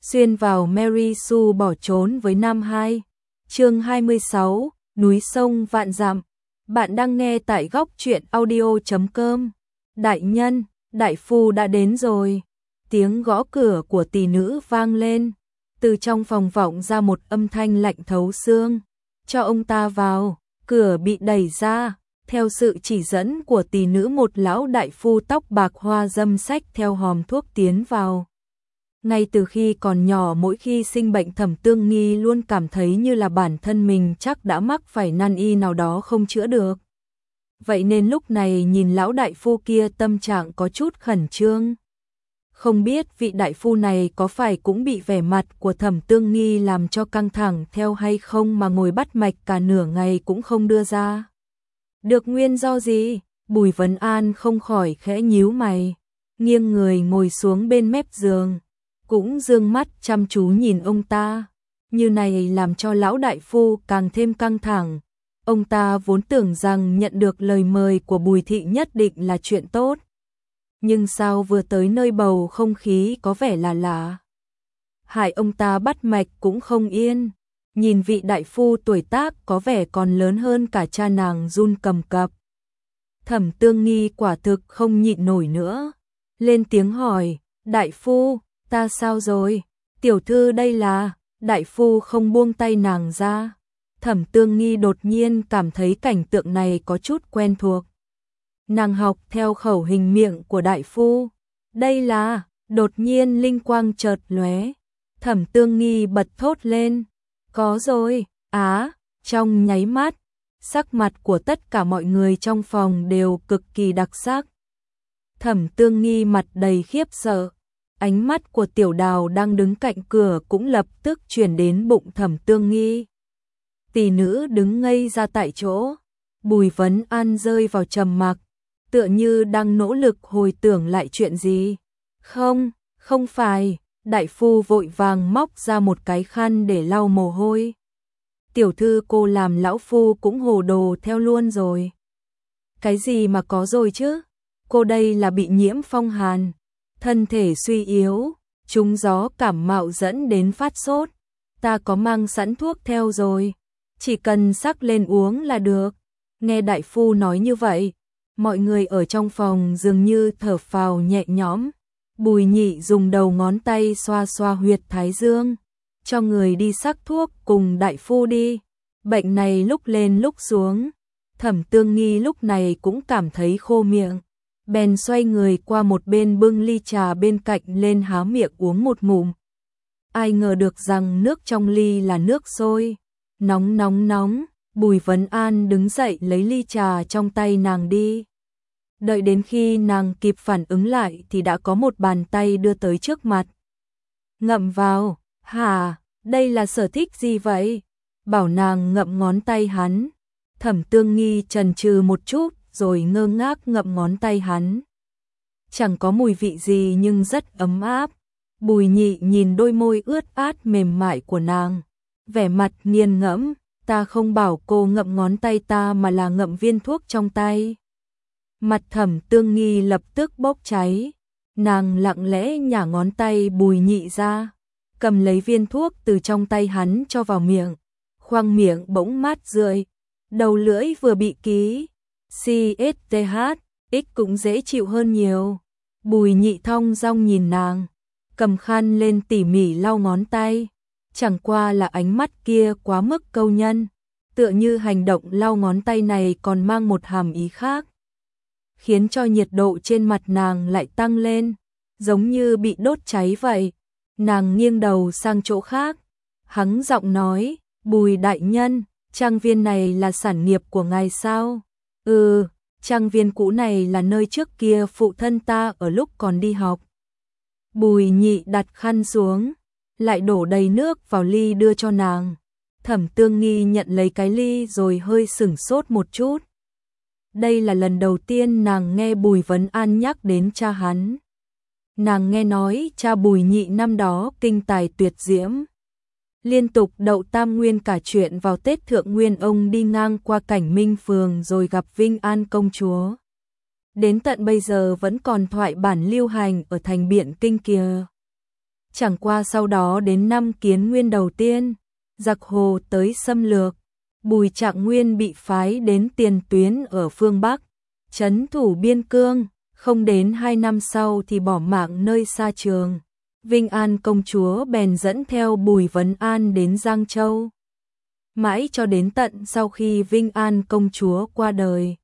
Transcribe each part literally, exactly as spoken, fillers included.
xuyên vào Mary Sue bỏ trốn với Nam Hai. Chương hai mươi sáu, núi sông vạn dặm. Bạn đang nghe tại góc truyện audio chấm com. Đại nhân, đại phu đã đến rồi. Tiếng gõ cửa của tỷ nữ vang lên. Từ trong phòng vọng ra một âm thanh lạnh thấu xương. Cho ông ta vào. Cửa bị đẩy ra. Theo sự chỉ dẫn của tỷ nữ, một lão đại phu tóc bạc hoa râm xách theo hòm thuốc tiến vào. Ngay từ khi còn nhỏ, mỗi khi sinh bệnh, Thẩm Tương Nghi luôn cảm thấy như là bản thân mình chắc đã mắc phải nan y nào đó không chữa được. Vậy nên lúc này nhìn lão đại phu kia, tâm trạng có chút khẩn trương. Không biết vị đại phu này có phải cũng bị vẻ mặt của Thẩm Tương Nghi làm cho căng thẳng theo hay không mà ngồi bắt mạch cả nửa ngày cũng không đưa ra được nguyên do gì. Bùi Vấn An không khỏi khẽ nhíu mày, nghiêng người ngồi xuống bên mép giường, cũng dương mắt chăm chú nhìn ông ta. Như này làm cho lão đại phu càng thêm căng thẳng. Ông ta vốn tưởng rằng nhận được lời mời của Bùi thị nhất định là chuyện tốt, nhưng sao vừa tới nơi bầu không khí có vẻ là lạ, hại ông ta bắt mạch cũng không yên. Nhìn vị đại phu tuổi tác có vẻ còn lớn hơn cả cha nàng run cầm cập. Thẩm Tương Nghi quả thực không nhịn nổi nữa, lên tiếng hỏi, đại phu, ta sao rồi? Tiểu thư đây là... Đại phu không buông tay nàng ra. Thẩm Tương Nghi đột nhiên cảm thấy cảnh tượng này có chút quen thuộc. Nàng học theo khẩu hình miệng của đại phu. Đây là... Đột nhiên linh quang chợt lóe. Thẩm Tương Nghi bật thốt lên. Có rồi, á, trong nháy mắt, sắc mặt của tất cả mọi người trong phòng đều cực kỳ đặc sắc. Thẩm Tương Nghi mặt đầy khiếp sợ, ánh mắt của Tiểu Đào đang đứng cạnh cửa cũng lập tức chuyển đến bụng Thẩm Tương Nghi. Tỷ nữ đứng ngây ra tại chỗ, Bùi Vấn An rơi vào trầm mặc, tựa như đang nỗ lực hồi tưởng lại chuyện gì. Không, không phải. Đại phu vội vàng móc ra một cái khăn để lau mồ hôi. Tiểu thư, cô làm lão phu cũng hồ đồ theo luôn rồi. Cái gì mà có rồi chứ? Cô đây là bị nhiễm phong hàn, thân thể suy yếu, trúng gió cảm mạo dẫn đến phát sốt. Ta có mang sẵn thuốc theo rồi, chỉ cần sắc lên uống là được. Nghe đại phu nói như vậy, mọi người ở trong phòng dường như thở phào nhẹ nhõm. Bùi Nhị dùng đầu ngón tay xoa xoa huyệt thái dương, cho người đi sắc thuốc cùng đại phu đi. Bệnh này lúc lên lúc xuống. Thẩm Tương Nghi lúc này cũng cảm thấy khô miệng, bèn xoay người qua một bên bưng ly trà bên cạnh lên há miệng uống một ngụm. Ai ngờ được rằng nước trong ly là nước sôi, nóng nóng nóng. Bùi Vấn An đứng dậy lấy ly trà trong tay nàng đi. Đợi đến khi nàng kịp phản ứng lại thì đã có một bàn tay đưa tới trước mặt. Ngậm vào. Hả, đây là sở thích gì vậy? Bảo nàng ngậm ngón tay hắn. Thẩm Tương Nghi chần chừ một chút rồi ngơ ngác ngậm ngón tay hắn. Chẳng có mùi vị gì nhưng rất ấm áp. Bùi Nhị nhìn đôi môi ướt át mềm mại của nàng, vẻ mặt nghiền ngẫm. Ta không bảo cô ngậm ngón tay ta mà là ngậm viên thuốc trong tay. Mặt Thẩm Tương Nghi lập tức bốc cháy, nàng lặng lẽ nhả ngón tay Bùi Nhị ra, cầm lấy viên thuốc từ trong tay hắn cho vào miệng, khoang miệng bỗng mát rượi, đầu lưỡi vừa bị ký xê ét tê hát, X cũng dễ chịu hơn nhiều. Bùi Nhị thong dong nhìn nàng, cầm khăn lên tỉ mỉ lau ngón tay, chẳng qua là ánh mắt kia quá mức câu nhân, tựa như hành động lau ngón tay này còn mang một hàm ý khác, khiến cho nhiệt độ trên mặt nàng lại tăng lên, giống như bị đốt cháy vậy. Nàng nghiêng đầu sang chỗ khác, hắng giọng nói, Bùi đại nhân, trang viên này là sản nghiệp của ngài sao? Ừ, trang viên cũ này là nơi trước kia phụ thân ta ở lúc còn đi học. Bùi Nhị đặt khăn xuống, lại đổ đầy nước vào ly đưa cho nàng. Thẩm Tương Nghi nhận lấy cái ly rồi hơi sửng sốt một chút. Đây là lần đầu tiên nàng nghe Bùi Vấn An nhắc đến cha hắn. Nàng nghe nói cha Bùi Nhị năm đó kinh tài tuyệt diễm, liên tục đậu tam nguyên cả chuyện vào Tết Thượng Nguyên ông đi ngang qua Cảnh Minh Phường rồi gặp Vinh An công chúa. Đến tận bây giờ vẫn còn thoại bản lưu hành ở thành Biện Kinh kia. Chẳng qua sau đó đến năm Kiến Nguyên đầu tiên, giặc Hồ tới xâm lược, Bùi Trạng Nguyên bị phái đến tiền tuyến ở phương Bắc, trấn thủ biên cương, không đến hai năm sau thì bỏ mạng nơi xa trường. Vinh An công chúa bèn dẫn theo Bùi Vấn An đến Giang Châu. Mãi cho đến tận sau khi Vinh An công chúa qua đời,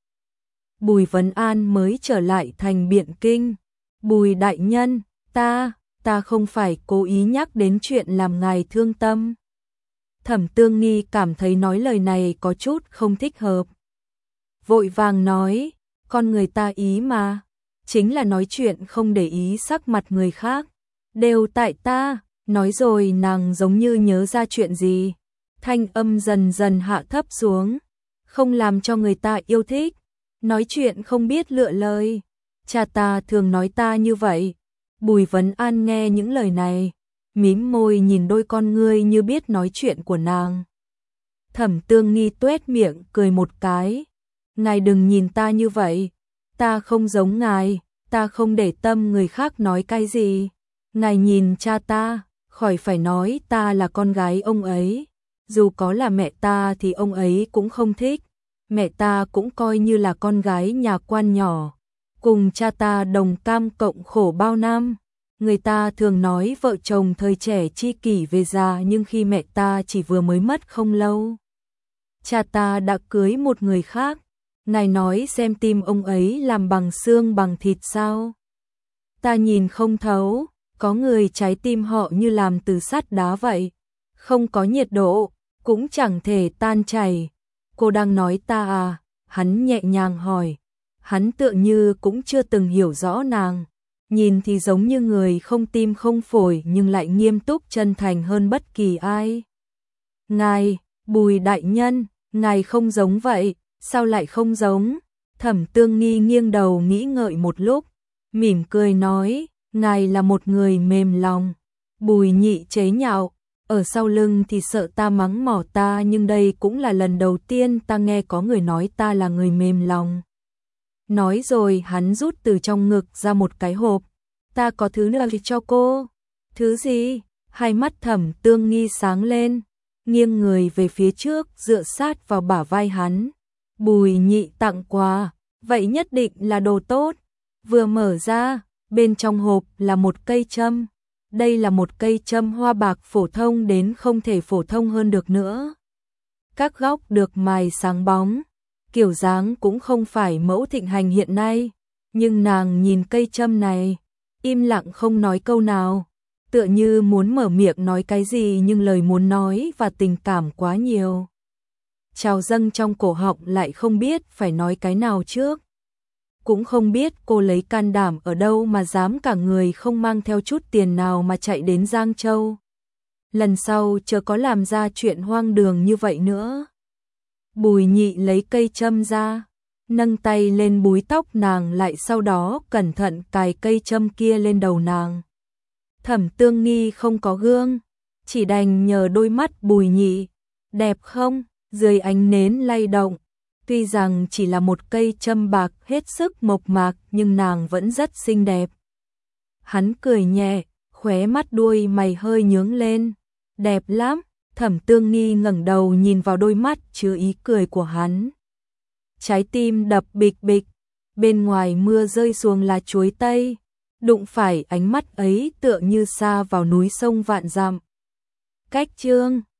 Bùi Vấn An mới trở lại thành Biện Kinh. Bùi đại nhân, ta, ta không phải cố ý nhắc đến chuyện làm ngài thương tâm. Thẩm Tương Nghi cảm thấy nói lời này có chút không thích hợp. Vội vàng nói, con người ta ý mà, chính là nói chuyện không để ý sắc mặt người khác. Đều tại ta, nói rồi nàng giống như nhớ ra chuyện gì. Thanh âm dần dần hạ thấp xuống, không làm cho người ta yêu thích, nói chuyện không biết lựa lời. Cha ta thường nói ta như vậy. Bùi Vấn An nghe những lời này, mím môi nhìn đôi con ngươi như biết nói chuyện của nàng. Thẩm Tương Nghi tuét miệng cười một cái. Ngài đừng nhìn ta như vậy, ta không giống ngài, ta không để tâm người khác nói cái gì. Ngài nhìn cha ta, khỏi phải nói ta là con gái ông ấy. Dù có là mẹ ta thì ông ấy cũng không thích. Mẹ ta cũng coi như là con gái nhà quan nhỏ, cùng cha ta đồng cam cộng khổ bao năm. Người ta thường nói vợ chồng thời trẻ chi kỷ về già, nhưng khi mẹ ta chỉ vừa mới mất không lâu, cha ta đã cưới một người khác. Ngài nói xem tim ông ấy làm bằng xương bằng thịt sao? Ta nhìn không thấu, có người trái tim họ như làm từ sắt đá vậy, không có nhiệt độ, cũng chẳng thể tan chảy. Cô đang nói ta à? Hắn nhẹ nhàng hỏi. Hắn tựa như cũng chưa từng hiểu rõ nàng, nhìn thì giống như người không tim không phổi nhưng lại nghiêm túc chân thành hơn bất kỳ ai. Ngài, Bùi đại nhân, ngài không giống vậy, sao lại không giống? Thẩm Tương Nghi nghiêng đầu nghĩ ngợi một lúc, mỉm cười nói, ngài là một người mềm lòng. Bùi Nhị chế nhạo, ở sau lưng thì sợ ta mắng mỏ ta, nhưng đây cũng là lần đầu tiên ta nghe có người nói ta là người mềm lòng. Nói rồi hắn rút từ trong ngực ra một cái hộp. Ta có thứ nữa cho cô. Thứ gì? Hai mắt Thẩm Tương Nghi sáng lên, nghiêng người về phía trước dựa sát vào bả vai hắn. Bùi Nhị tặng quà, vậy nhất định là đồ tốt. Vừa mở ra, bên trong hộp là một cây châm. Đây là một cây châm hoa bạc phổ thông đến không thể phổ thông hơn được nữa. Các góc được mài sáng bóng, kiểu dáng cũng không phải mẫu thịnh hành hiện nay, nhưng nàng nhìn cây châm này, im lặng không nói câu nào, tựa như muốn mở miệng nói cái gì nhưng lời muốn nói và tình cảm quá nhiều, trào dâng trong cổ họng lại không biết phải nói cái nào trước. Cũng không biết cô lấy can đảm ở đâu mà dám cả người không mang theo chút tiền nào mà chạy đến Giang Châu. Lần sau chớ có làm ra chuyện hoang đường như vậy nữa. Bùi Nhị lấy cây châm ra, nâng tay lên búi tóc nàng lại, sau đó cẩn thận cài cây châm kia lên đầu nàng. Thẩm Tương Nghi không có gương, chỉ đành nhờ đôi mắt Bùi Nhị. Đẹp không? Dưới ánh nến lay động. Tuy rằng chỉ là một cây châm bạc hết sức mộc mạc nhưng nàng vẫn rất xinh đẹp. Hắn cười nhẹ, khóe mắt đuôi mày hơi nhướng lên. Đẹp lắm. Thẩm Tương Nghi ngẩng đầu nhìn vào đôi mắt chứa ý cười của hắn. Trái tim đập bịch bịch, bên ngoài mưa rơi xuống lá chuối tây, đụng phải ánh mắt ấy tựa như xa vào núi sông vạn dặm. Cách chương